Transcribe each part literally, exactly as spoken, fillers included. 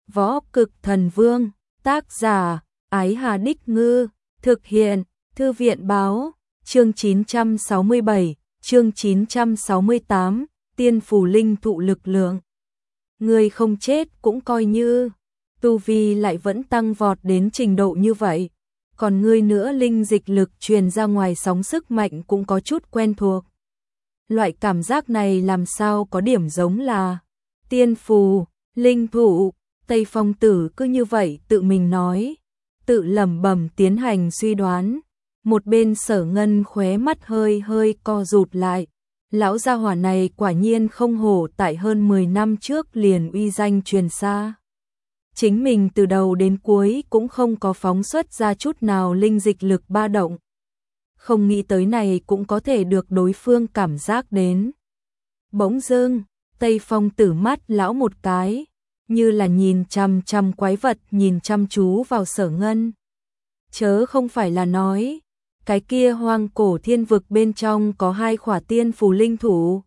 Võ Cực Thần Vương, tác giả, Ái Hà Đích Ngư, thực hiện, Thư viện Báo, chương chín trăm sáu mươi bảy, chương chín trăm sáu mươi tám, tiên phù linh thụ lực lượng. Người không chết cũng coi như, tu vi lại vẫn tăng vọt đến trình độ như vậy. Còn ngươi nữa, linh dịch lực truyền ra ngoài sóng sức mạnh cũng có chút quen thuộc. Loại cảm giác này làm sao có điểm giống là tiên phù, linh thụ. Tây Phong Tử cứ như vậy tự mình nói, tự lẩm bẩm tiến hành suy đoán. Một bên Sở Ngân khóe mắt hơi hơi co rụt lại. Lão gia hỏa này quả nhiên không hổ tại hơn mười năm trước liền uy danh truyền xa. Chính mình từ đầu đến cuối cũng không có phóng xuất ra chút nào linh dịch lực ba động. Không nghĩ tới này cũng có thể được đối phương cảm giác đến. Bỗng dưng, Tây Phong Tử mắt lão một cái, như là nhìn chằm chằm quái vật nhìn chăm chú vào Sở Ngân. Chớ không phải là nói, cái kia hoang cổ thiên vực bên trong có hai khỏa tiên phù linh thủ.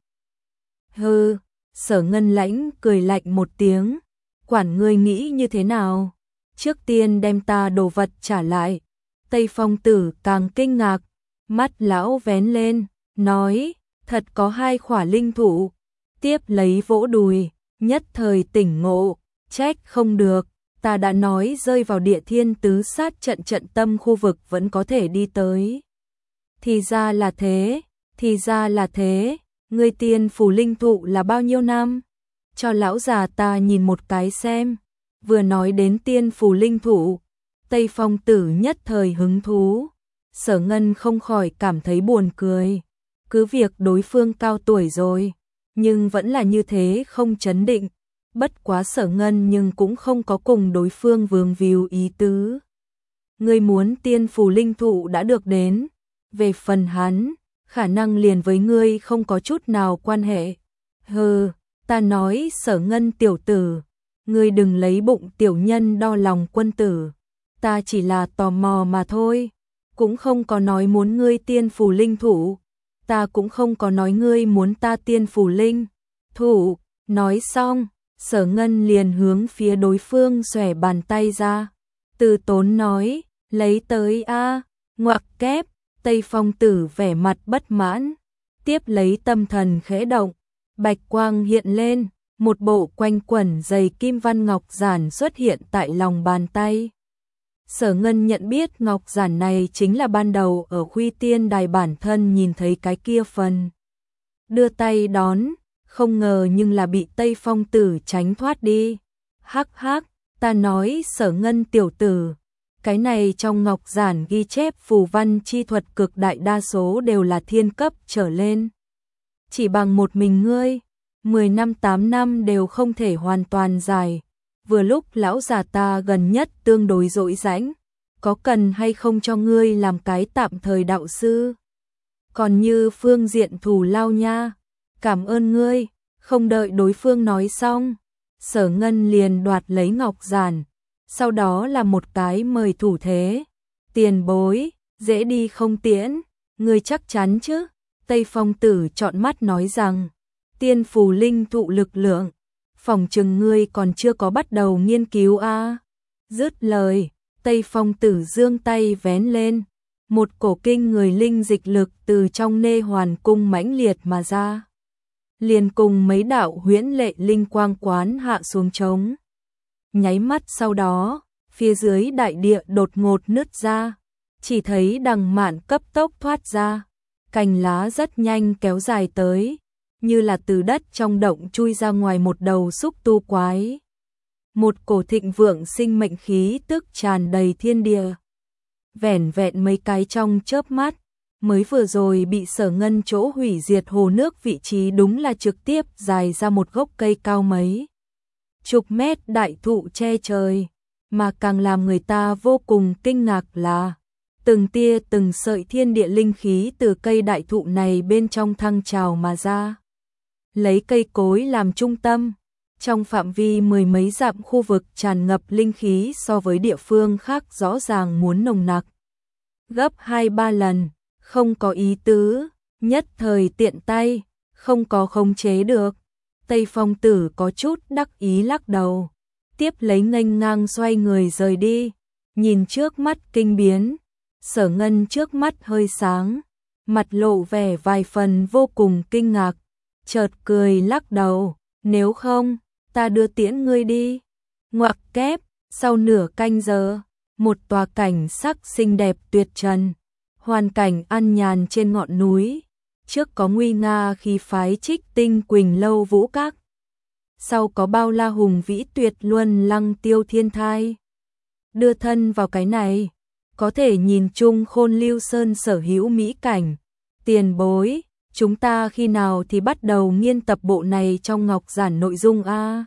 Hừ, Sở Ngân lãnh cười lạnh một tiếng, quản ngươi nghĩ như thế nào, trước tiên đem ta đồ vật trả lại. Tây Phong Tử càng kinh ngạc, mắt lão vén lên, nói, thật có hai khỏa linh thủ. Tiếp lấy vỗ đùi, nhất thời tỉnh ngộ, trách không được, ta đã nói rơi vào địa thiên tứ sát trận trận tâm khu vực vẫn có thể đi tới. Thì ra là thế, thì ra là thế, ngươi tiên phù linh thụ là bao nhiêu năm? Cho lão già ta nhìn một cái xem. Vừa nói đến tiên phù linh thụ, Tây Phong Tử nhất thời hứng thú. Sở Ngân không khỏi cảm thấy buồn cười. Cứ việc đối phương cao tuổi rồi, nhưng vẫn là như thế không chấn định. Bất quá Sở Ngân nhưng cũng không có cùng đối phương vương víu ý tứ. Ngươi muốn tiên phù linh thụ đã được đến, về phần hắn, khả năng liền với ngươi không có chút nào quan hệ. Hừ, ta nói Sở Ngân tiểu tử, ngươi đừng lấy bụng tiểu nhân đo lòng quân tử. Ta chỉ là tò mò mà thôi, cũng không có nói muốn ngươi tiên phù linh thụ, ta cũng không có nói ngươi muốn ta tiên phù linh thụ. Nói xong, Sở Ngân liền hướng phía đối phương xòe bàn tay ra, từ tốn nói, lấy tới a. Ngoặc kép. Tây Phong Tử vẻ mặt bất mãn, tiếp lấy tâm thần khẽ động, bạch quang hiện lên, một bộ quanh quẩn dày kim văn ngọc giản xuất hiện tại lòng bàn tay. Sở Ngân nhận biết ngọc giản này chính là ban đầu ở Khuy Tiên Đài bản thân nhìn thấy cái kia phần. Đưa tay đón, không ngờ nhưng là bị Tây Phong Tử tránh thoát đi. Hắc hắc, ta nói Sở Ngân tiểu tử, cái này trong ngọc giản ghi chép phù văn chi thuật cực đại đa số đều là thiên cấp trở lên. Chỉ bằng một mình ngươi, mười năm tám năm đều không thể hoàn toàn giải. Vừa lúc lão già ta gần nhất tương đối dỗi rãnh, có cần hay không cho ngươi làm cái tạm thời đạo sư? Còn như phương diện thù lao nha, cảm ơn ngươi. Không đợi đối phương nói xong, Sở Ngân liền đoạt lấy ngọc giản, sau đó là một cái mời thủ thế. Tiền bối, dễ đi không tiễn, ngươi chắc chắn chứ? Tây Phong Tử trọn mắt nói rằng, tiên phù linh thụ lực lượng, phỏng chừng ngươi còn chưa có bắt đầu nghiên cứu a. À. Dứt lời, Tây Phong Tử giương tay vén lên, một cổ kinh người linh dịch lực từ trong nê hoàn cung mãnh liệt mà ra, liền cùng mấy đạo huyễn lệ linh quang quán hạ xuống trống. Nháy mắt sau đó, phía dưới đại địa đột ngột nứt ra, chỉ thấy đằng mạn cấp tốc thoát ra, cành lá rất nhanh kéo dài tới, như là từ đất trong động chui ra ngoài một đầu xúc tu quái. Một cổ thịnh vượng sinh mệnh khí tức tràn đầy thiên địa. Vẻn vẹn mấy cái trong chớp mắt, mới vừa rồi bị Sở Ngân chỗ hủy diệt hồ nước vị trí đúng là trực tiếp dài ra một gốc cây cao mấy chục mét đại thụ che trời, mà càng làm người ta vô cùng kinh ngạc là từng tia từng sợi thiên địa linh khí từ cây đại thụ này bên trong thăng trào mà ra. Lấy cây cối làm trung tâm, trong phạm vi mười mấy dặm khu vực tràn ngập linh khí so với địa phương khác rõ ràng muốn nồng nặc gấp hai ba lần, không có ý tứ, nhất thời tiện tay, không có khống chế được. Tây Phong Tử có chút đắc ý lắc đầu, tiếp lấy nghênh ngang xoay người rời đi, nhìn trước mắt kinh biến, Sở Ngân trước mắt hơi sáng, mặt lộ vẻ vài phần vô cùng kinh ngạc, chợt cười lắc đầu, nếu không, ta đưa tiễn ngươi đi. Ngoặc kép, sau nửa canh giờ, một tòa cảnh sắc xinh đẹp tuyệt trần, hoàn cảnh an nhàn trên ngọn núi, trước có nguy nga khí phái Trích Tinh Quỳnh Lâu Vũ Các, sau có bao la hùng vĩ tuyệt luân Lăng Tiêu Thiên Thai. Đưa thân vào cái này, có thể nhìn chung Khôn Lưu Sơn sở hữu mỹ cảnh. Tiền bối, chúng ta khi nào thì bắt đầu nghiên tập bộ này trong ngọc giản nội dung a?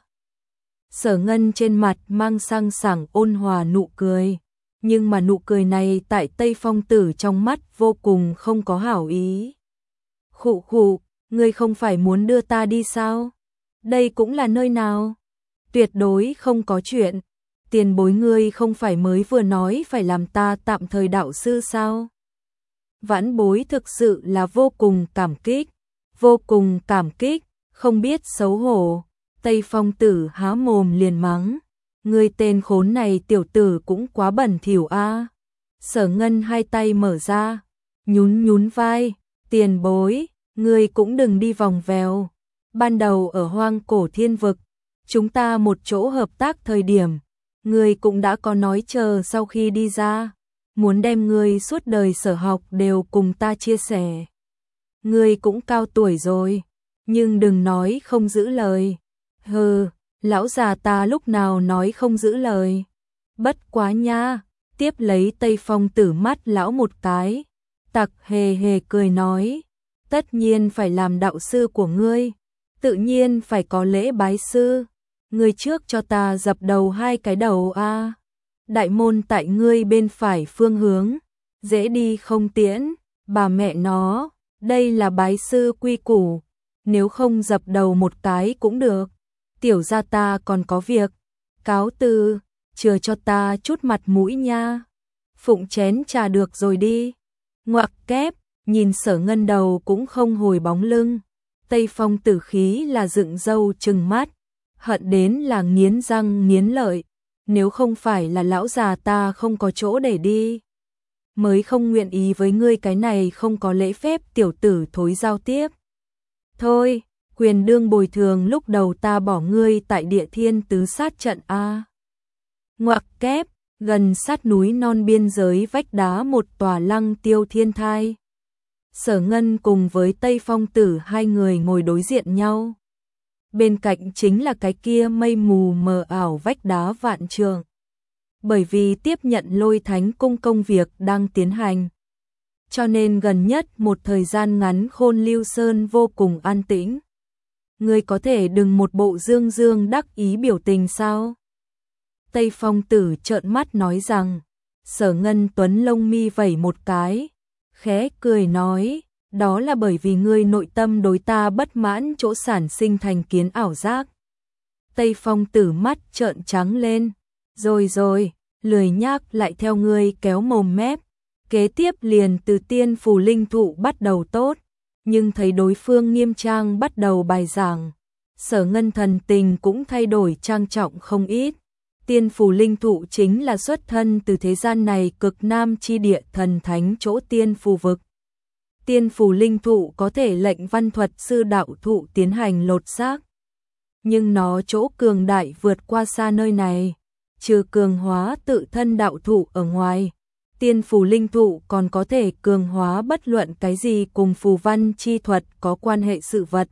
Sở Ngân trên mặt mang sang sảng ôn hòa nụ cười, nhưng mà nụ cười này tại Tây Phong Tử trong mắt vô cùng không có hảo ý. Khụ khụ, ngươi không phải muốn đưa ta đi sao? Đây cũng là nơi nào? Tuyệt đối không có chuyện. Tiền bối ngươi không phải mới vừa nói phải làm ta tạm thời đạo sư sao? Vãn bối thực sự là vô cùng cảm kích, vô cùng cảm kích, không biết xấu hổ. Tây Phong Tử há mồm liền mắng, ngươi tên khốn này tiểu tử cũng quá bẩn thỉu a. Sở Ngân hai tay mở ra, nhún nhún vai, tiền bối, ngươi cũng đừng đi vòng vèo. Ban đầu ở Hoang Cổ Thiên Vực, chúng ta một chỗ hợp tác thời điểm, ngươi cũng đã có nói chờ sau khi đi ra, muốn đem ngươi suốt đời sở học đều cùng ta chia sẻ. Ngươi cũng cao tuổi rồi, nhưng đừng nói không giữ lời. Hừ, lão già ta lúc nào nói không giữ lời. Bất quá nha, tiếp lấy Tây Phong Tử mắt lão một cái, tặc hề hề cười nói, tất nhiên phải làm đạo sư của ngươi, tự nhiên phải có lễ bái sư. Ngươi trước cho ta dập đầu hai cái đầu a. Đại môn tại ngươi bên phải phương hướng, dễ đi không tiễn, bà mẹ nó, đây là bái sư quy củ, nếu không dập đầu một cái cũng được. Tiểu gia ta còn có việc, cáo từ, chừa cho ta chút mặt mũi nha. Phụng chén trà được rồi đi. Ngoặc kép, nhìn Sở Ngân đầu cũng không hồi bóng lưng. Tây Phong Tử khí là dựng râu trừng mắt, hận đến là nghiến răng nghiến lợi. Nếu không phải là lão già ta không có chỗ để đi, mới không nguyện ý với ngươi cái này không có lễ phép tiểu tử thối giao tiếp. Thôi, quyền đương bồi thường lúc đầu ta bỏ ngươi tại Địa Thiên Tứ Sát trận a. Ngoặc kép, gần sát núi non biên giới vách đá một tòa Lăng Tiêu Thiên Thai. Sở Ngân cùng với Tây Phong Tử hai người ngồi đối diện nhau. Bên cạnh chính là cái kia mây mù mờ ảo vách đá vạn trượng. Bởi vì tiếp nhận Lôi Thánh Cung công việc đang tiến hành, cho nên gần nhất một thời gian ngắn Khôn Lưu Sơn vô cùng an tĩnh. Ngươi có thể đừng một bộ dương dương đắc ý biểu tình sao? Tây Phong Tử trợn mắt nói rằng. Sở Ngân Tuấn lông mi vẩy một cái, khẽ cười nói, đó là bởi vì ngươi nội tâm đối ta bất mãn chỗ sản sinh thành kiến ảo giác. Tây Phong Tử mắt trợn trắng lên, rồi rồi, lười nhác lại theo ngươi kéo mồm mép. Kế tiếp liền từ Tiên Phù Linh Thụ bắt đầu tốt, nhưng thấy đối phương nghiêm trang bắt đầu bài giảng, Sở Ngân thần tình cũng thay đổi trang trọng không ít. Tiên Phù Linh Thụ chính là xuất thân từ thế gian này cực nam chi địa thần thánh chỗ Tiên Phù Vực. Tiên Phù Linh Thụ có thể lệnh văn thuật sư đạo thụ tiến hành lột xác, nhưng nó chỗ cường đại vượt qua xa nơi này, trừ cường hóa tự thân đạo thụ ở ngoài, Tiên Phù Linh Thụ còn có thể cường hóa bất luận cái gì cùng phù văn chi thuật có quan hệ sự vật.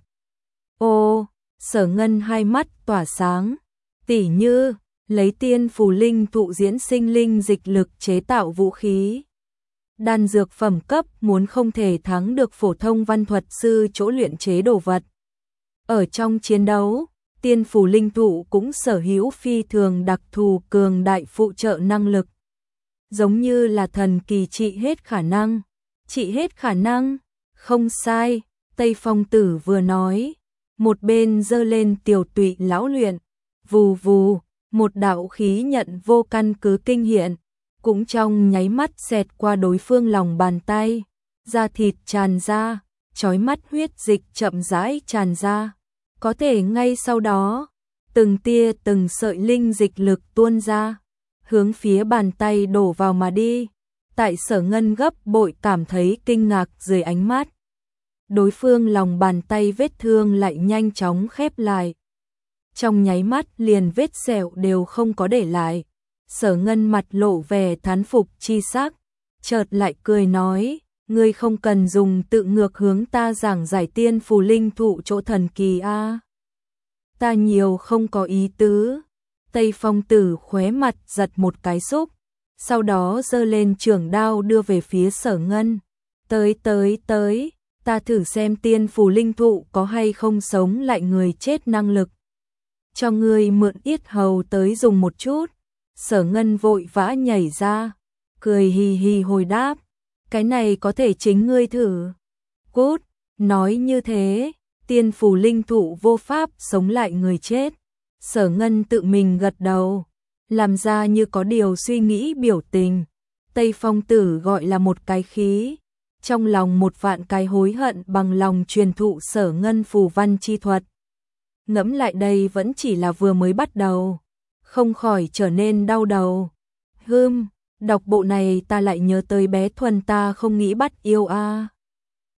Ô, Sở Ngân hai mắt tỏa sáng, tỉ như lấy Tiên Phù Linh Thụ diễn sinh linh dịch lực chế tạo vũ khí. Đan dược phẩm cấp muốn không thể thắng được phổ thông văn thuật sư chỗ luyện chế đồ vật. Ở trong chiến đấu, Tiên Phù Linh Thụ cũng sở hữu phi thường đặc thù cường đại phụ trợ năng lực. Giống như là thần kỳ trị hết khả năng. Trị hết khả năng? Không sai, Tây Phong Tử vừa nói. Một bên giơ lên tiểu tụy lão luyện. Vù vù, một đạo khí nhận vô căn cứ kinh hiện. Cũng trong nháy mắt xẹt qua đối phương lòng bàn tay. Da thịt tràn ra, chói mắt huyết dịch chậm rãi tràn ra. Có thể ngay sau đó, từng tia từng sợi linh dịch lực tuôn ra, hướng phía bàn tay đổ vào mà đi. Tại Sở Ngân gấp bội cảm thấy kinh ngạc dưới ánh mắt. Đối phương lòng bàn tay vết thương lại nhanh chóng khép lại. Trong nháy mắt liền vết sẹo đều không có để lại. Sở Ngân mặt lộ vẻ thán phục chi sắc, chợt lại cười nói, ngươi không cần dùng tự ngược hướng ta giảng giải tiên phù linh thụ chỗ thần kỳ a. Ta nhiều không có ý tứ. Tây Phong Tử khóe mặt giật một cái xúc, sau đó giơ lên trường đao đưa về phía Sở Ngân. Tới tới tới, ta thử xem tiên phù linh thụ có hay không sống lại người chết năng lực. Cho ngươi mượn yết hầu tới dùng một chút. Sở Ngân vội vã nhảy ra, cười hì hì hồi đáp, cái này có thể chính ngươi thử. Cút, nói như thế, tiên phù linh thụ vô pháp sống lại người chết. Sở Ngân tự mình gật đầu, làm ra như có điều suy nghĩ biểu tình. Tây Phong Tử gọi là một cái khí, trong lòng một vạn cái hối hận bằng lòng truyền thụ Sở Ngân phù văn chi thuật. Ngẫm lại đây vẫn chỉ là vừa mới bắt đầu, không khỏi trở nên đau đầu. Hừm, đọc bộ này ta lại nhớ tới bé Thuần ta không nghĩ bắt yêu a.